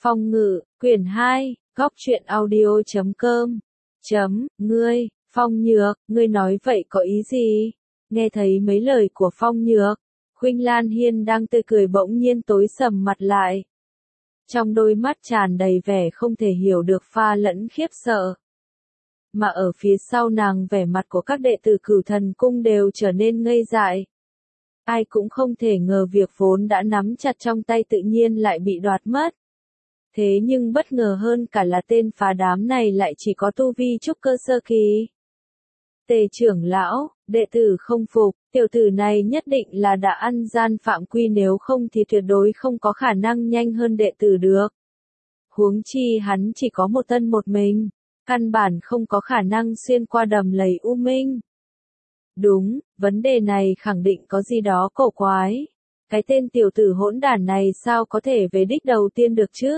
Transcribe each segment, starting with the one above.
Phong ngự, quyển 2, góc truyện audio.com. Ngươi, Phong Nhược, ngươi nói vậy có ý gì? Nghe thấy mấy lời của Phong Nhược, Khuynh Lan Hiên đang tươi cười bỗng nhiên tối sầm mặt lại. Trong đôi mắt tràn đầy vẻ không thể hiểu được pha lẫn khiếp sợ. Mà ở phía sau nàng vẻ mặt của các đệ tử Cửu Thần Cung đều trở nên ngây dại. Ai cũng không thể ngờ việc vốn đã nắm chặt trong tay tự nhiên lại bị đoạt mất. Thế nhưng bất ngờ hơn cả là tên phá đám này lại chỉ có tu vi trúc cơ sơ kỳ. Tề trưởng lão, đệ tử không phục, tiểu tử này nhất định là đã ăn gian phạm quy, nếu không thì tuyệt đối không có khả năng nhanh hơn đệ tử được. Huống chi hắn chỉ có một thân một mình, căn bản không có khả năng xuyên qua đầm lầy U Minh. Đúng, vấn đề này khẳng định có gì đó cổ quái. Cái tên tiểu tử hỗn đản này sao có thể về đích đầu tiên được chứ?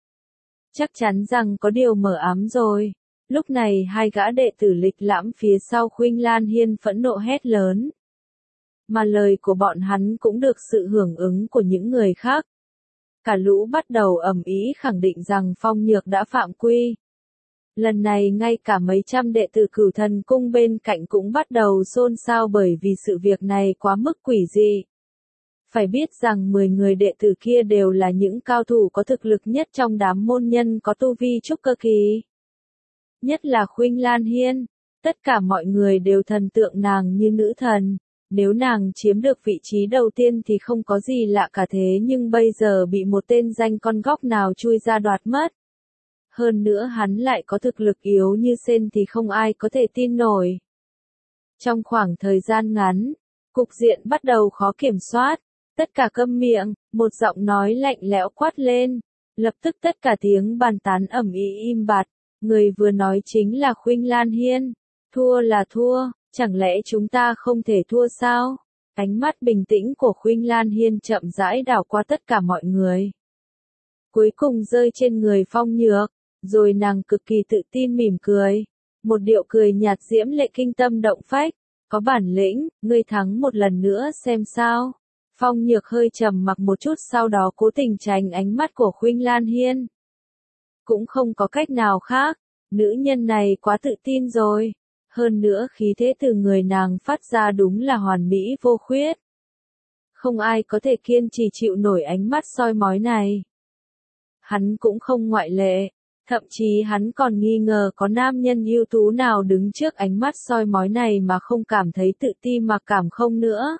Chắc chắn rằng có điều mờ ám rồi. Lúc này hai gã đệ tử lịch lãm phía sau Khuynh Lan Hiên phẫn nộ hét lớn. Mà lời của bọn hắn cũng được sự hưởng ứng của những người khác. Cả lũ bắt đầu ầm ĩ khẳng định rằng Phong Nhược đã phạm quy. Lần này ngay cả mấy trăm đệ tử Cửu Thần Cung bên cạnh cũng bắt đầu xôn xao bởi vì sự việc này quá mức quỷ dị. Phải biết rằng 10 người đệ tử kia đều là những cao thủ có thực lực nhất trong đám môn nhân có tu vi trúc cơ kỳ. Nhất là Khuynh Lan Hiên, tất cả mọi người đều thần tượng nàng như nữ thần. Nếu nàng chiếm được vị trí đầu tiên thì không có gì lạ cả, thế nhưng bây giờ bị một tên danh con góc nào chui ra đoạt mất. Hơn nữa hắn lại có thực lực yếu như sên thì không ai có thể tin nổi. Trong khoảng thời gian ngắn, cục diện bắt đầu khó kiểm soát. Tất cả câm miệng, một giọng nói lạnh lẽo quát lên. Lập tức tất cả tiếng bàn tán ầm ĩ im bặt. Người vừa nói chính là Khuynh Lan Hiên. Thua là thua, chẳng lẽ chúng ta không thể thua sao? Ánh mắt bình tĩnh của Khuynh Lan Hiên chậm rãi đảo qua tất cả mọi người. Cuối cùng rơi trên người Phong Nhược, rồi nàng cực kỳ tự tin mỉm cười. Một điệu cười nhạt diễm lệ kinh tâm động phách. Có bản lĩnh, ngươi thắng một lần nữa xem sao. Phong Nhược hơi trầm mặc một chút, sau đó cố tình tránh ánh mắt của Khuynh Lan Hiên. Cũng không có cách nào khác, nữ nhân này quá tự tin rồi. Hơn nữa khí thế từ người nàng phát ra đúng là hoàn mỹ vô khuyết. Không ai có thể kiên trì chịu nổi ánh mắt soi mói này. Hắn cũng không ngoại lệ, thậm chí hắn còn nghi ngờ có nam nhân ưu tú nào đứng trước ánh mắt soi mói này mà không cảm thấy tự ti mà cảm không nữa.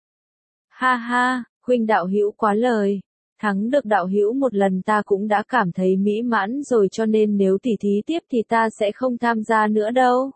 Ha ha, Khuynh đạo hữu quá lời. Thắng được đạo hữu một lần ta cũng đã cảm thấy mỹ mãn rồi, cho nên nếu tỉ thí tiếp thì ta sẽ không tham gia nữa đâu.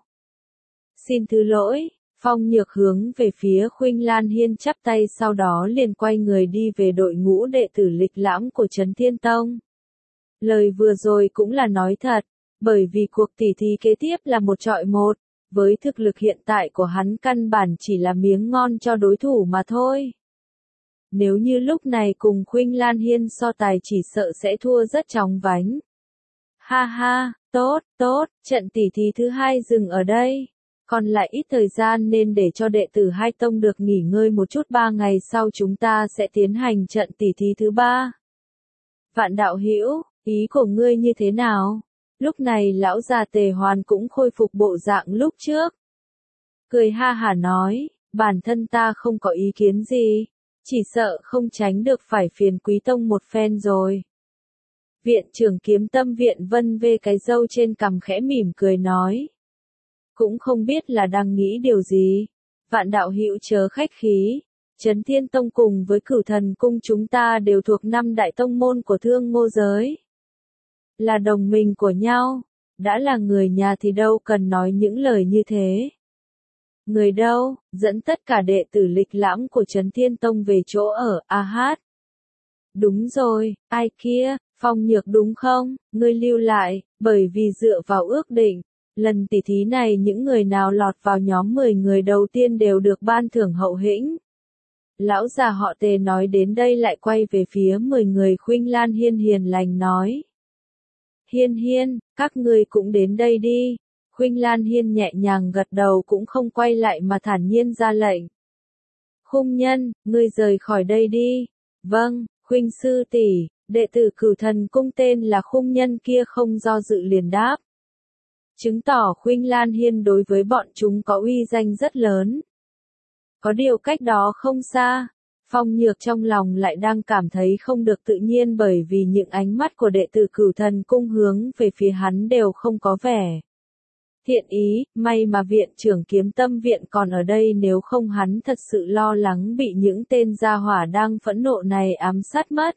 Xin thứ lỗi. Phong Nhược hướng về phía Khuynh Lan Hiên chắp tay, sau đó liền quay người đi về đội ngũ đệ tử lịch lãm của Trấn Thiên Tông. Lời vừa rồi cũng là nói thật, bởi vì cuộc tỉ thí kế tiếp là một chọi một. Với thực lực hiện tại của hắn căn bản chỉ là miếng ngon cho đối thủ mà thôi. Nếu như lúc này cùng Khuynh Lan Hiên so tài chỉ sợ sẽ thua rất chóng vánh. Ha ha, tốt, trận tỉ thí thứ hai dừng ở đây. Còn lại ít thời gian nên để cho đệ tử hai tông được nghỉ ngơi một chút, 3 ngày sau chúng ta sẽ tiến hành trận tỉ thí thứ 3. Vạn đạo hữu, ý của ngươi như thế nào? Lúc này lão già Tề Hoàn cũng khôi phục bộ dạng lúc trước. Cười ha hả nói, bản thân ta không có ý kiến gì. Chỉ sợ không tránh được phải phiền quý tông một phen rồi. Viện trưởng Kiếm Tâm Viện vân vê cái râu trên cằm khẽ mỉm cười nói. Cũng không biết là đang nghĩ điều gì. Vạn đạo hữu chớ khách khí. Trấn Thiên Tông cùng với Cửu Thần Cung chúng ta đều thuộc 5 đại tông môn của Thương Ngô giới. Là đồng minh của nhau. Đã là người nhà thì đâu cần nói những lời như thế. Người đâu, dẫn tất cả đệ tử lịch lãm của Trấn Thiên Tông về chỗ ở, hát. Đúng rồi, ai kia, Phong Nhược đúng không, ngươi lưu lại, bởi vì dựa vào ước định, lần tỉ thí này những người nào lọt vào nhóm 10 người đầu tiên đều được ban thưởng hậu hĩnh. Lão già họ Tề nói đến đây lại quay về phía 10 người Khuynh Lan Hiên hiền lành nói. Hiên, các ngươi cũng đến đây đi. Khuynh Lan Hiên nhẹ nhàng gật đầu cũng không quay lại mà thản nhiên ra lệnh. Khung nhân, ngươi rời khỏi đây đi. Vâng, Khuynh sư tỷ, Đệ tử Cửu Thần Cung tên là Khung Nhân kia không do dự liền đáp. Chứng tỏ Khuynh Lan Hiên đối với bọn chúng có uy danh rất lớn. Có điều cách đó không xa, Phong Nhược trong lòng lại đang cảm thấy không được tự nhiên bởi vì những ánh mắt của đệ tử Cửu Thần Cung hướng về phía hắn đều không có vẻ thiện ý, may mà viện trưởng Kiếm Tâm viện còn ở đây, nếu không hắn thật sự lo lắng bị những tên gia hỏa đang phẫn nộ này ám sát mất.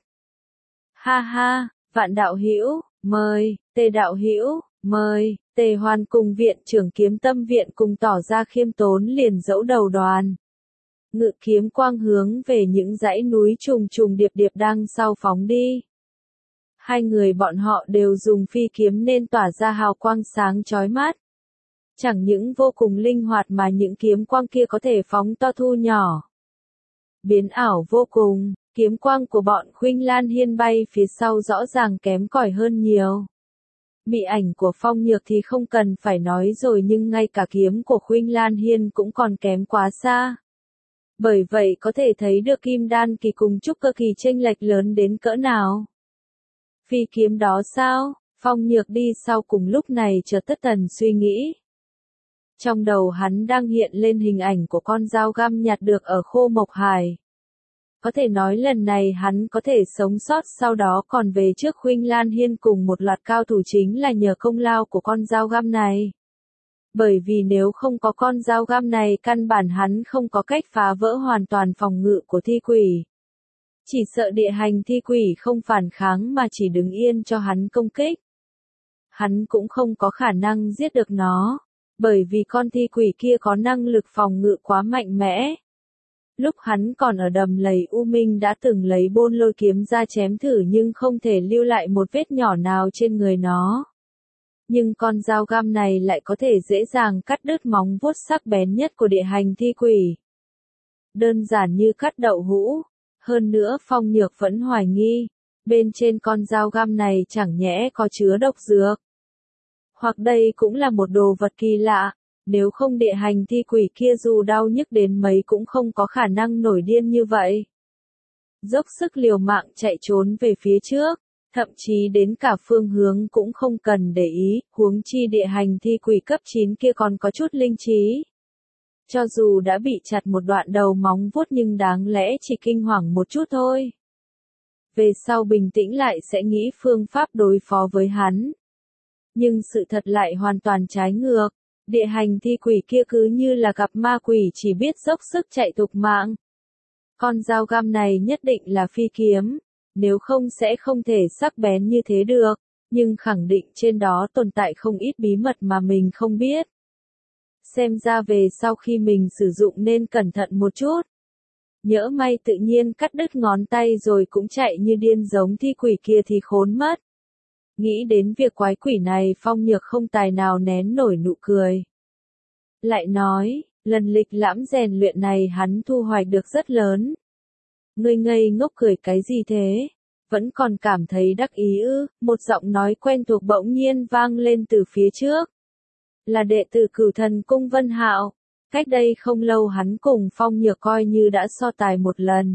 Ha ha, Vạn đạo hữu, mời, Tề đạo hữu, mời. Tề Hoan cùng viện trưởng Kiếm Tâm viện cùng tỏ ra khiêm tốn liền dẫu đầu đoàn. Ngự kiếm quang hướng về những dãy núi trùng trùng điệp điệp đang sau phóng đi. Hai người bọn họ đều dùng phi kiếm nên tỏa ra hào quang sáng chói mắt. Chẳng những vô cùng linh hoạt mà những kiếm quang kia có thể phóng to thu nhỏ. Biến ảo vô cùng, kiếm quang của bọn Khuynh Lan Hiên bay phía sau rõ ràng kém cỏi hơn nhiều. Mị ảnh của Phong Nhược thì không cần phải nói rồi, nhưng ngay cả kiếm của Khuynh Lan Hiên cũng còn kém quá xa. Bởi vậy có thể thấy được Kim Đan kỳ cùng Trúc Cơ kỳ chênh lệch lớn đến cỡ nào. Phi kiếm đó sao? Phong Nhược đi sau cùng lúc này chợt thất thần suy nghĩ. Trong đầu hắn đang hiện lên hình ảnh của con dao găm nhặt được ở Khô Mộc Hải. Có thể nói lần này hắn có thể sống sót, sau đó còn về trước Khuynh Lan Hiên cùng một loạt cao thủ chính là nhờ công lao của con dao găm này. Bởi vì nếu không có con dao găm này căn bản hắn không có cách phá vỡ hoàn toàn phòng ngự của thi quỷ. Chỉ sợ địa hành thi quỷ không phản kháng mà chỉ đứng yên cho hắn công kích. Hắn cũng không có khả năng giết được nó, bởi vì con thi quỷ kia có năng lực phòng ngự quá mạnh mẽ. Lúc hắn còn ở đầm lầy U Minh đã từng lấy Bôn Lôi kiếm ra chém thử nhưng không thể lưu lại một vết nhỏ nào trên người nó. Nhưng con dao găm này lại có thể dễ dàng cắt đứt móng vuốt sắc bén nhất của địa hành thi quỷ. Đơn giản như cắt đậu hũ. Hơn nữa Phong Nhược vẫn hoài nghi, bên trên con dao găm này chẳng nhẽ có chứa độc dược. Hoặc đây cũng là một đồ vật kỳ lạ, nếu không địa hành thi quỷ kia dù đau nhức đến mấy cũng không có khả năng nổi điên như vậy. Dốc sức liều mạng chạy trốn về phía trước, thậm chí đến cả phương hướng cũng không cần để ý, huống chi địa hành thi quỷ cấp 9 kia còn có chút linh trí. Cho dù đã bị chặt một đoạn đầu móng vuốt nhưng đáng lẽ chỉ kinh hoàng một chút thôi. Về sau bình tĩnh lại sẽ nghĩ phương pháp đối phó với hắn. Nhưng sự thật lại hoàn toàn trái ngược. Địa hành thi quỷ kia cứ như là gặp ma quỷ chỉ biết dốc sức chạy thục mạng. Con dao găm này nhất định là phi kiếm, nếu không sẽ không thể sắc bén như thế được, nhưng khẳng định trên đó tồn tại không ít bí mật mà mình không biết. Xem ra về sau khi mình sử dụng nên cẩn thận một chút. Nhỡ may tự nhiên cắt đứt ngón tay rồi cũng chạy như điên giống thi quỷ kia thì khốn mất. Nghĩ đến việc quái quỷ này Phong Nhược không tài nào nén nổi nụ cười. Lại nói, lần lịch lãm rèn luyện này hắn thu hoạch được rất lớn. Ngươi ngây ngốc cười cái gì thế? Vẫn còn cảm thấy đắc ý ư? Một giọng nói quen thuộc bỗng nhiên vang lên từ phía trước. Là đệ tử Cửu Thần Cung Vân Hạo. Cách đây không lâu hắn cùng Phong Nhược coi như đã so tài một lần.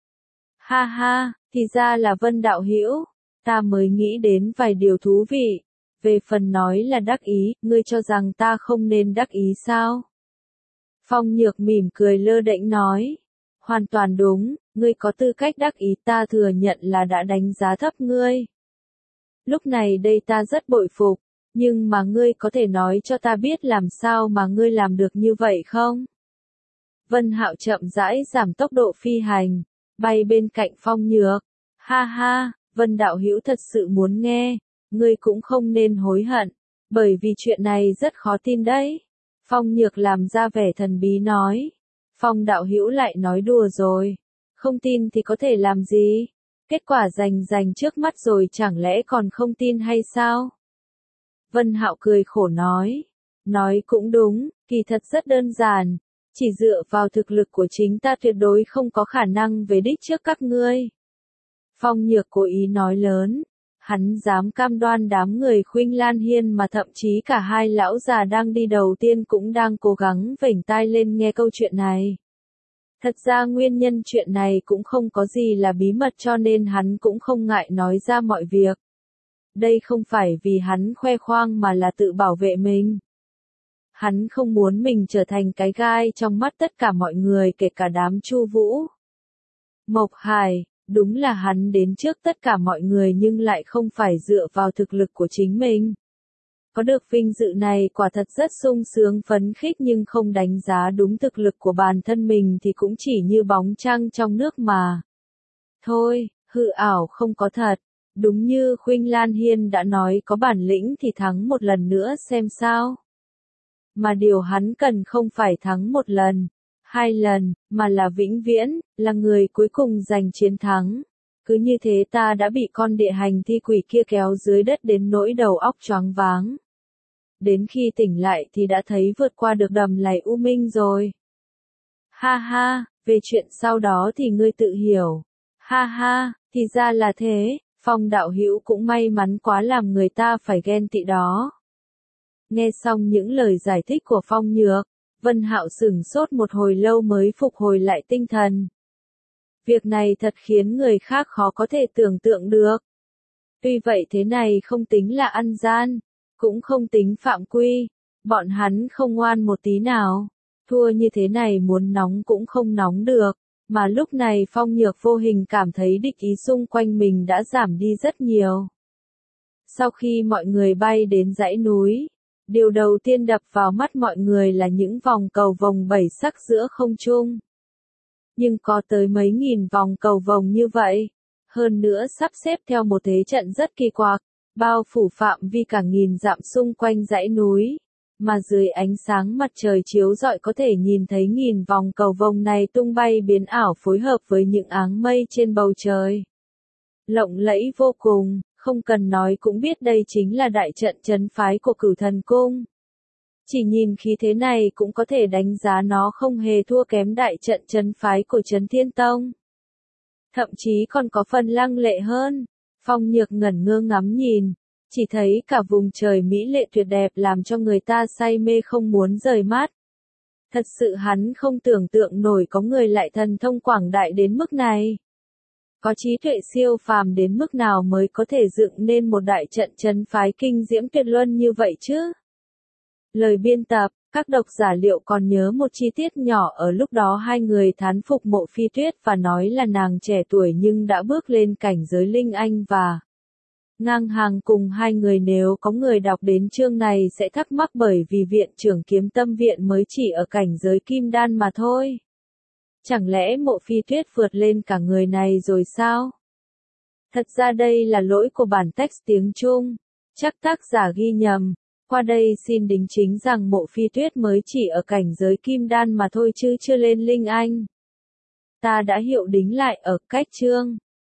Ha ha, thì ra là Vân đạo hữu. Ta mới nghĩ đến vài điều thú vị. Về phần nói là đắc ý, ngươi cho rằng ta không nên đắc ý sao? Phong Nhược mỉm cười lơ đễnh nói. Hoàn toàn đúng, ngươi có tư cách đắc ý, ta thừa nhận là đã đánh giá thấp ngươi. Lúc này đây ta rất bội phục, nhưng mà ngươi có thể nói cho ta biết làm sao mà ngươi làm được như vậy không? Vân Hạo chậm rãi giảm tốc độ phi hành, bay bên cạnh Phong Nhược. Ha ha, Vân đạo hữu thật sự muốn nghe, ngươi cũng không nên hối hận, bởi vì chuyện này rất khó tin đấy. Phong Nhược làm ra vẻ thần bí nói. Phong đạo hữu lại nói đùa rồi, không tin thì có thể làm gì? Kết quả rành trước mắt rồi chẳng lẽ còn không tin hay sao? Vân Hạo cười khổ nói cũng đúng, kỳ thật rất đơn giản, chỉ dựa vào thực lực của chính ta tuyệt đối không có khả năng về đích trước các ngươi. Phong Nhược cố ý nói lớn, hắn dám cam đoan đám người Khuynh Lan Hiên mà thậm chí cả hai lão già đang đi đầu tiên cũng đang cố gắng vểnh tai lên nghe câu chuyện này. Thật ra nguyên nhân chuyện này cũng không có gì là bí mật cho nên hắn cũng không ngại nói ra mọi việc. Đây không phải vì hắn khoe khoang mà là tự bảo vệ mình. Hắn không muốn mình trở thành cái gai trong mắt tất cả mọi người kể cả đám Chu Vũ. Mộc Hải, đúng là hắn đến trước tất cả mọi người nhưng lại không phải dựa vào thực lực của chính mình. Có được vinh dự này quả thật rất sung sướng phấn khích nhưng không đánh giá đúng thực lực của bản thân mình thì cũng chỉ như bóng trăng trong nước mà. Thôi, hư ảo không có thật. Đúng như Khuynh Lan Hiên đã nói có bản lĩnh thì thắng một lần nữa xem sao. Mà điều hắn cần không phải thắng một lần, hai lần, mà là vĩnh viễn, là người cuối cùng giành chiến thắng. Cứ như thế ta đã bị con địa hành thi quỷ kia kéo dưới đất đến nỗi đầu óc choáng váng. Đến khi tỉnh lại thì đã thấy vượt qua được đầm lầy U Minh rồi. Ha ha, về chuyện sau đó thì ngươi tự hiểu. Ha ha, thì ra là thế, Phong đạo hữu cũng may mắn quá làm người ta phải ghen tị đó. Nghe xong những lời giải thích của Phong Nhược, Vân Hạo sửng sốt một hồi lâu mới phục hồi lại tinh thần. Việc này thật khiến người khác khó có thể tưởng tượng được. Tuy vậy thế này không tính là ăn gian, cũng không tính phạm quy, bọn hắn không ngoan một tí nào. Thua như thế này muốn nóng cũng không nóng được, mà lúc này Phong Nhược vô hình cảm thấy địch ý xung quanh mình đã giảm đi rất nhiều. Sau khi mọi người bay đến dãy núi, điều đầu tiên đập vào mắt mọi người là những vòng cầu vồng bảy sắc giữa không trung. Nhưng có tới mấy nghìn vòng cầu vồng như vậy, hơn nữa sắp xếp theo một thế trận rất kỳ quặc, bao phủ phạm vi cả nghìn dặm xung quanh dãy núi, mà dưới ánh sáng mặt trời chiếu rọi có thể nhìn thấy nghìn vòng cầu vồng này tung bay biến ảo phối hợp với những áng mây trên bầu trời. Lộng lẫy vô cùng, không cần nói cũng biết đây chính là đại trận trấn phái của Cửu Thần Cung. Chỉ nhìn khí thế này cũng có thể đánh giá nó không hề thua kém đại trận trấn phái của Trấn Thiên Tông. Thậm chí còn có phần lăng lệ hơn. Phong Nhược ngẩn ngơ ngắm nhìn, chỉ thấy cả vùng trời mỹ lệ tuyệt đẹp làm cho người ta say mê không muốn rời mắt. Thật sự hắn không tưởng tượng nổi có người lại thần thông quảng đại đến mức này. Có trí tuệ siêu phàm đến mức nào mới có thể dựng nên một đại trận trấn phái kinh diễm tuyệt luân như vậy chứ? Lời biên tập, các độc giả liệu còn nhớ một chi tiết nhỏ ở lúc đó hai người thán phục Mộ Phi Tuyết và nói là nàng trẻ tuổi nhưng đã bước lên cảnh giới linh anh và ngang hàng cùng hai người. Nếu có người đọc đến chương này sẽ thắc mắc bởi vì viện trưởng Kiếm Tâm Viện mới chỉ ở cảnh giới kim đan mà thôi. Chẳng lẽ Mộ Phi Tuyết vượt lên cả người này rồi sao? Thật ra đây là lỗi của bản text tiếng Trung. Chắc tác giả ghi nhầm. Qua đây xin đính chính rằng Mộ Phi Tuyết mới chỉ ở cảnh giới kim đan mà thôi chứ chưa lên linh anh. Ta đã hiệu đính lại ở cách chương.